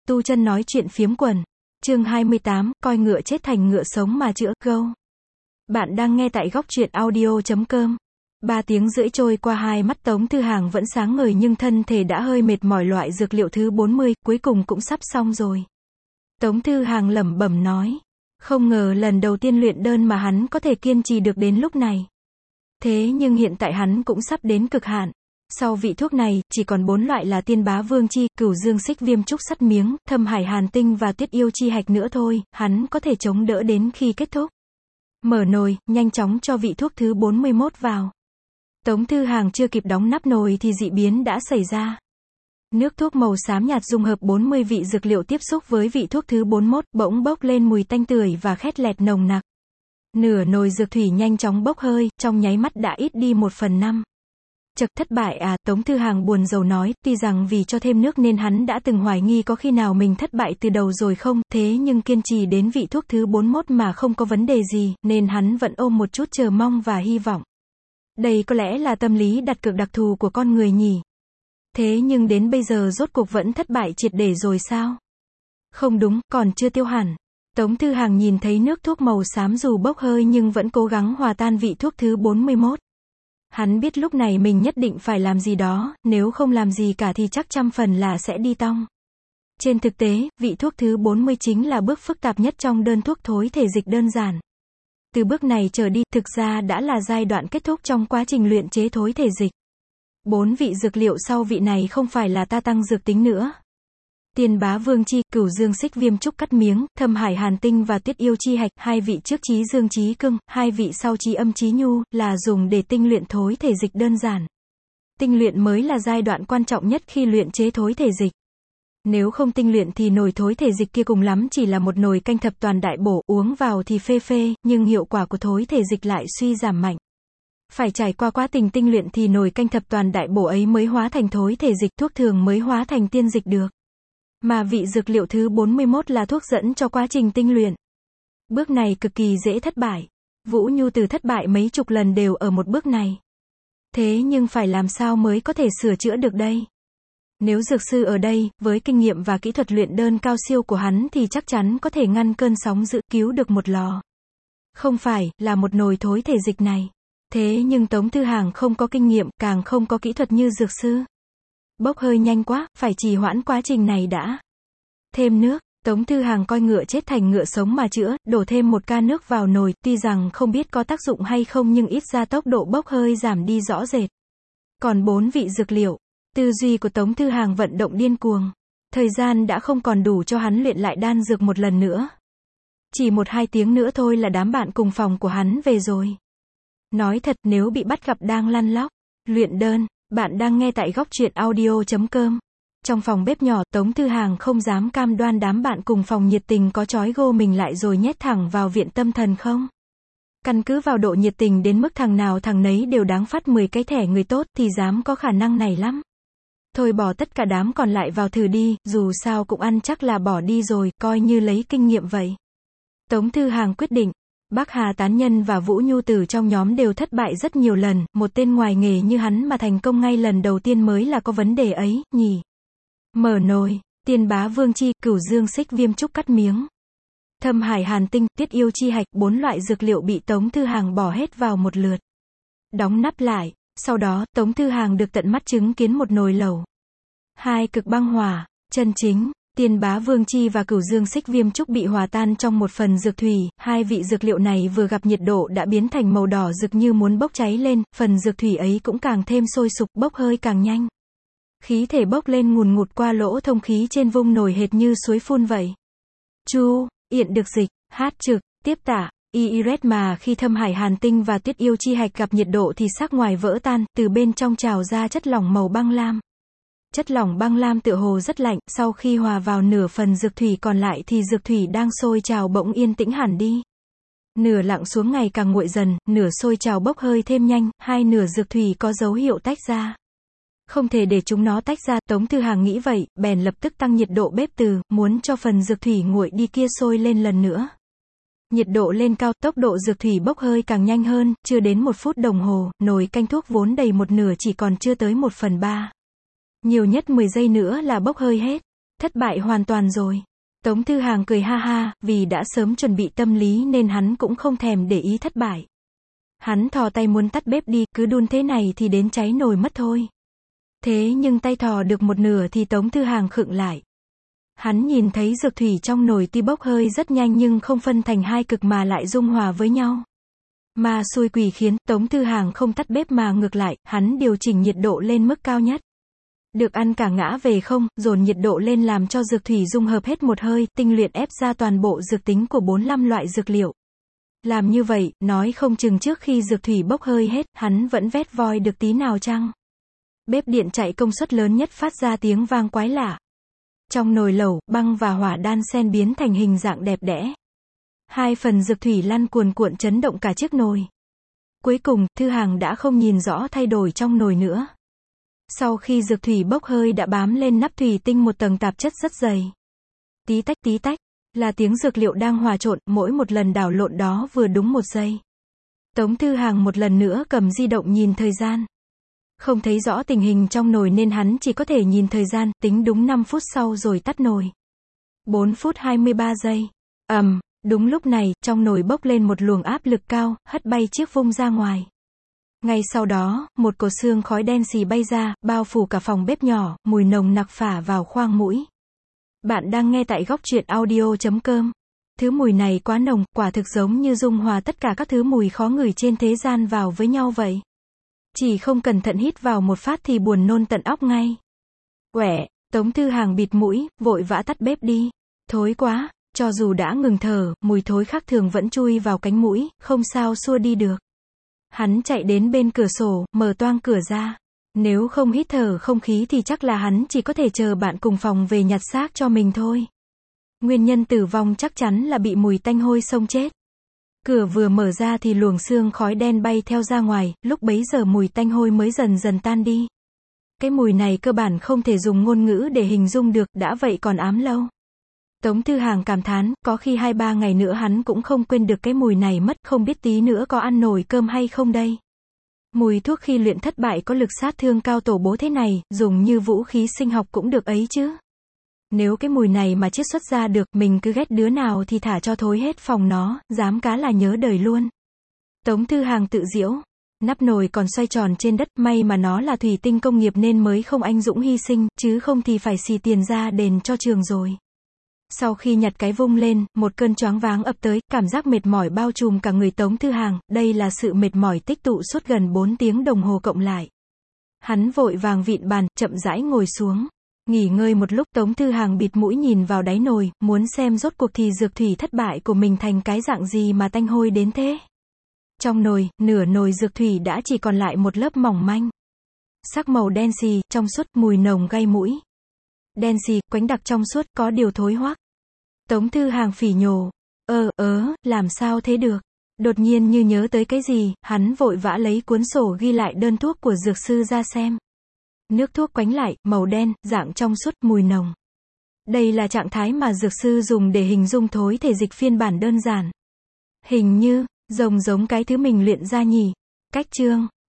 Tu Chân nói chuyện phiếm quần. Chương 28, coi ngựa chết thành ngựa sống mà chữa, go. Bạn đang nghe tại góc truyện audio.com. 3 tiếng rưỡi trôi qua, hai mắt Tống Thư Hàng vẫn sáng ngời nhưng thân thể đã hơi mệt mỏi. Loại dược liệu thứ 40, cuối cùng cũng sắp xong rồi. Tống Thư Hàng lẩm bẩm nói. Không ngờ lần đầu tiên luyện đơn mà hắn có thể kiên trì được đến lúc này. Thế nhưng hiện tại hắn cũng sắp đến cực hạn. Sau vị thuốc này, chỉ còn 4 loại là Tiên Bá Vương Chi, Cửu Dương Xích Viêm Trúc Sắt Miếng, Thâm Hải Hàn Tinh và Tuyết Yêu Chi Hạch nữa thôi, hắn có thể chống đỡ đến khi kết thúc. Mở nồi, nhanh chóng cho vị thuốc thứ 41 vào. Tống Thư Hàng chưa kịp đóng nắp nồi thì dị biến đã xảy ra. Nước thuốc màu xám nhạt dung hợp 40 vị dược liệu tiếp xúc với vị thuốc thứ 41, bỗng bốc lên mùi tanh tưởi và khét lẹt nồng nặc. Nửa nồi dược thủy nhanh chóng bốc hơi, trong nháy mắt đã ít đi 1/5. Chật, thất bại à, Tống Thư Hàng buồn rầu nói, tuy rằng vì cho thêm nước nên hắn đã từng hoài nghi có khi nào mình thất bại từ đầu rồi không, thế nhưng kiên trì đến vị thuốc thứ 41 mà không có vấn đề gì, nên hắn vẫn ôm một chút chờ mong và hy vọng. Đây có lẽ là tâm lý đặt cược đặc thù của con người nhỉ. Thế nhưng đến bây giờ rốt cuộc vẫn thất bại triệt để rồi sao? Không đúng, còn chưa tiêu hẳn. Tống Thư Hàng nhìn thấy nước thuốc màu xám dù bốc hơi nhưng vẫn cố gắng hòa tan vị thuốc thứ 41. Hắn biết lúc này mình nhất định phải làm gì đó, nếu không làm gì cả thì chắc trăm phần là sẽ đi tong. Trên thực tế, vị thuốc thứ 40 chính là bước phức tạp nhất trong đơn thuốc thối thể dịch đơn giản. Từ bước này trở đi, thực ra đã là giai đoạn kết thúc trong quá trình luyện chế thối thể dịch. 4 vị dược liệu sau vị này không phải là ta tăng dược tính nữa. Tiên Bá Vương Chi, Cửu Dương Xích Viêm Trúc Cắt Miếng, Thâm Hải Hàn Tinh và Tuyết Yêu Chi Hạch, hai vị trước chí dương chí cương, hai vị sau chí âm chí nhu, là dùng để tinh luyện thối thể dịch đơn giản. Tinh luyện mới là giai đoạn quan trọng nhất khi luyện chế thối thể dịch. Nếu không tinh luyện thì nồi thối thể dịch kia cùng lắm chỉ là một nồi canh thập toàn đại bổ, uống vào thì phê phê, nhưng hiệu quả của thối thể dịch lại suy giảm mạnh. Phải trải qua quá trình tinh luyện thì nồi canh thập toàn đại bổ ấy mới hóa thành thối thể dịch, thuốc thường mới hóa thành tiên dịch được. Mà vị dược liệu thứ 41 là thuốc dẫn cho quá trình tinh luyện. Bước này cực kỳ dễ thất bại. Vũ Nhu Từ thất bại mấy chục lần đều ở một bước này. Thế nhưng phải làm sao mới có thể sửa chữa được đây? Nếu dược sư ở đây, với kinh nghiệm và kỹ thuật luyện đơn cao siêu của hắn thì chắc chắn có thể ngăn cơn sóng dữ, cứu được một lò. Không phải, là một nồi thối thể dịch này. Thế nhưng Tống Thư Hàng không có kinh nghiệm, càng không có kỹ thuật như dược sư. Bốc hơi nhanh quá, phải trì hoãn quá trình này đã. Thêm nước, Tống Thư Hàng coi ngựa chết thành ngựa sống mà chữa, đổ thêm 1 ca nước vào nồi, tuy rằng không biết có tác dụng hay không nhưng ít ra tốc độ bốc hơi giảm đi rõ rệt. Còn 4 vị dược liệu, tư duy của Tống Thư Hàng vận động điên cuồng. Thời gian đã không còn đủ cho hắn luyện lại đan dược một lần nữa. Chỉ 1-2 tiếng nữa thôi là đám bạn cùng phòng của hắn về rồi. Nói thật, nếu bị bắt gặp đang lăn lóc, luyện đơn, bạn đang nghe tại góc truyện audio.com. Trong phòng bếp nhỏ, Tống Thư Hàng không dám cam đoan đám bạn cùng phòng nhiệt tình có trói gô mình lại rồi nhét thẳng vào viện tâm thần không. Căn cứ vào độ nhiệt tình đến mức thằng nào thằng nấy đều đáng phát 10 cái thẻ người tốt thì dám có khả năng này lắm. Thôi bỏ tất cả đám còn lại vào thử đi, dù sao cũng ăn chắc là bỏ đi rồi, coi như lấy kinh nghiệm vậy. Tống Thư Hàng quyết định. Bác Hà Tán Nhân và Vũ Nhu Tử trong nhóm đều thất bại rất nhiều lần, một tên ngoài nghề như hắn mà thành công ngay lần đầu tiên mới là có vấn đề ấy, nhỉ. Mở nồi, Tiên Bá Vương Chi, Cửu Dương Xích Viêm Trúc Cắt Miếng, Thâm Hải Hàn Tinh, Tuyết Yêu Chi Hạch, 4 loại dược liệu bị Tống Thư Hàng bỏ hết vào một lượt. Đóng nắp lại, sau đó, Tống Thư Hàng được tận mắt chứng kiến một nồi lẩu. 2 cực băng hỏa, chân chính. Tiên Bá Vương Chi và Cửu Dương Xích Viêm Trúc bị hòa tan trong một phần dược thủy, hai vị dược liệu này vừa gặp nhiệt độ đã biến thành màu đỏ rực như muốn bốc cháy lên, phần dược thủy ấy cũng càng thêm sôi sục, bốc hơi càng nhanh. Khí thể bốc lên ngùn ngụt qua lỗ thông khí trên vung nồi hệt như suối phun vậy. Chu, Yện được dịch, hát trực, tiếp tả, Iret mà khi Thâm Hải Hàn Tinh và Tuyết Yêu Chi Hạch gặp nhiệt độ thì xác ngoài vỡ tan, từ bên trong trào ra chất lỏng màu băng lam. Chất lỏng băng lam tựa hồ rất lạnh, sau khi hòa vào nửa phần dược thủy còn lại thì dược thủy đang sôi trào bỗng yên tĩnh hẳn đi. Nửa lặng xuống ngày càng nguội dần, nửa sôi trào bốc hơi thêm nhanh, hai nửa dược thủy có dấu hiệu tách ra. Không thể để chúng nó tách ra, Tống Thư Hàng nghĩ vậy, bèn lập tức tăng nhiệt độ bếp từ, muốn cho phần dược thủy nguội đi kia sôi lên lần nữa. Nhiệt độ lên cao, tốc độ dược thủy bốc hơi càng nhanh hơn, chưa đến 1 phút đồng hồ, nồi canh thuốc vốn đầy một nửa chỉ còn chưa tới 1/3. Nhiều nhất 10 giây nữa là bốc hơi hết. Thất bại hoàn toàn rồi. Tống Thư Hàng cười ha ha, vì đã sớm chuẩn bị tâm lý nên hắn cũng không thèm để ý thất bại. Hắn thò tay muốn tắt bếp đi, cứ đun thế này thì đến cháy nồi mất thôi. Thế nhưng tay thò được một nửa thì Tống Thư Hàng khựng lại. Hắn nhìn thấy dược thủy trong nồi tuy bốc hơi rất nhanh nhưng không phân thành hai cực mà lại dung hòa với nhau. Mà xui quỷ khiến Tống Thư Hàng không tắt bếp mà ngược lại, hắn điều chỉnh nhiệt độ lên mức cao nhất. Được ăn cả ngã về không, dồn nhiệt độ lên làm cho dược thủy dung hợp hết một hơi, tinh luyện ép ra toàn bộ dược tính của 45 loại dược liệu. Làm như vậy, nói không chừng trước khi dược thủy bốc hơi hết, hắn vẫn vét voi được tí nào chăng? Bếp điện chạy công suất lớn nhất phát ra tiếng vang quái lạ. Trong nồi lẩu, băng và hỏa đan xen biến thành hình dạng đẹp đẽ. Hai phần dược thủy lăn cuồn cuộn chấn động cả chiếc nồi. Cuối cùng, Thư Hàng đã không nhìn rõ thay đổi trong nồi nữa. Sau khi dược thủy bốc hơi đã bám lên nắp thủy tinh một tầng tạp chất rất dày. Tí tách, là tiếng dược liệu đang hòa trộn, mỗi một lần đảo lộn đó vừa đúng 1 giây. Tống Thư Hàng một lần nữa cầm di động nhìn thời gian. Không thấy rõ tình hình trong nồi nên hắn chỉ có thể nhìn thời gian, tính đúng 5 phút sau rồi tắt nồi. 4 phút 23 giây. Đúng lúc này, trong nồi bốc lên một luồng áp lực cao, hất bay chiếc vung ra ngoài. Ngay sau đó, một cột xương khói đen xì bay ra, bao phủ cả phòng bếp nhỏ, mùi nồng nặc phả vào khoang mũi. Bạn đang nghe tại góc truyện audio.com. Thứ mùi này quá nồng, quả thực giống như dung hòa tất cả các thứ mùi khó ngửi trên thế gian vào với nhau vậy. Chỉ không cẩn thận hít vào một phát thì buồn nôn tận óc ngay. Quẻ, Tống Thư Hàng bịt mũi, vội vã tắt bếp đi. Thối quá, cho dù đã ngừng thở, mùi thối khác thường vẫn chui vào cánh mũi, không sao xua đi được. Hắn chạy đến bên cửa sổ, mở toang cửa ra. Nếu không hít thở không khí thì chắc là hắn chỉ có thể chờ bạn cùng phòng về nhặt xác cho mình thôi. Nguyên nhân tử vong chắc chắn là bị mùi tanh hôi xông chết. Cửa vừa mở ra thì luồng xương khói đen bay theo ra ngoài, lúc bấy giờ mùi tanh hôi mới dần dần tan đi. Cái mùi này cơ bản không thể dùng ngôn ngữ để hình dung được, đã vậy còn ám lâu. Tống Thư Hàng cảm thán, có khi 2-3 ngày nữa hắn cũng không quên được cái mùi này mất, không biết tí nữa có ăn nổi cơm hay không đây. Mùi thuốc khi luyện thất bại có lực sát thương cao tổ bố thế này, dùng như vũ khí sinh học cũng được ấy chứ. Nếu cái mùi này mà chiết xuất ra được, mình cứ ghét đứa nào thì thả cho thối hết phòng nó, dám cá là nhớ đời luôn. Tống Thư Hàng tự giễu. Nắp nồi còn xoay tròn trên đất, may mà nó là thủy tinh công nghiệp nên mới không anh dũng hy sinh, chứ không thì phải xì tiền ra đền cho trường rồi. Sau khi nhặt cái vung lên, một cơn choáng váng ập tới, cảm giác mệt mỏi bao trùm cả người Tống Thư Hàng, đây là sự mệt mỏi tích tụ suốt gần 4 tiếng đồng hồ cộng lại. Hắn vội vàng vịn bàn, chậm rãi ngồi xuống. Nghỉ ngơi một lúc, Tống Thư Hàng bịt mũi nhìn vào đáy nồi, muốn xem rốt cuộc thì dược thủy thất bại của mình thành cái dạng gì mà tanh hôi đến thế. Trong nồi, nửa nồi dược thủy đã chỉ còn lại một lớp mỏng manh. Sắc màu đen xì, trong suốt, mùi nồng gây mũi. Đen xì, quánh đặc trong suốt, có điều thối hoắc. Tống Thư Hàng phỉ nhổ. Làm sao thế được? Đột nhiên như nhớ tới cái gì, hắn vội vã lấy cuốn sổ ghi lại đơn thuốc của dược sư ra xem. Nước thuốc quánh lại, màu đen, dạng trong suốt, mùi nồng. Đây là trạng thái mà dược sư dùng để hình dung thối thể dịch phiên bản đơn giản. Hình như, giống cái thứ mình luyện ra nhỉ. Cách chương.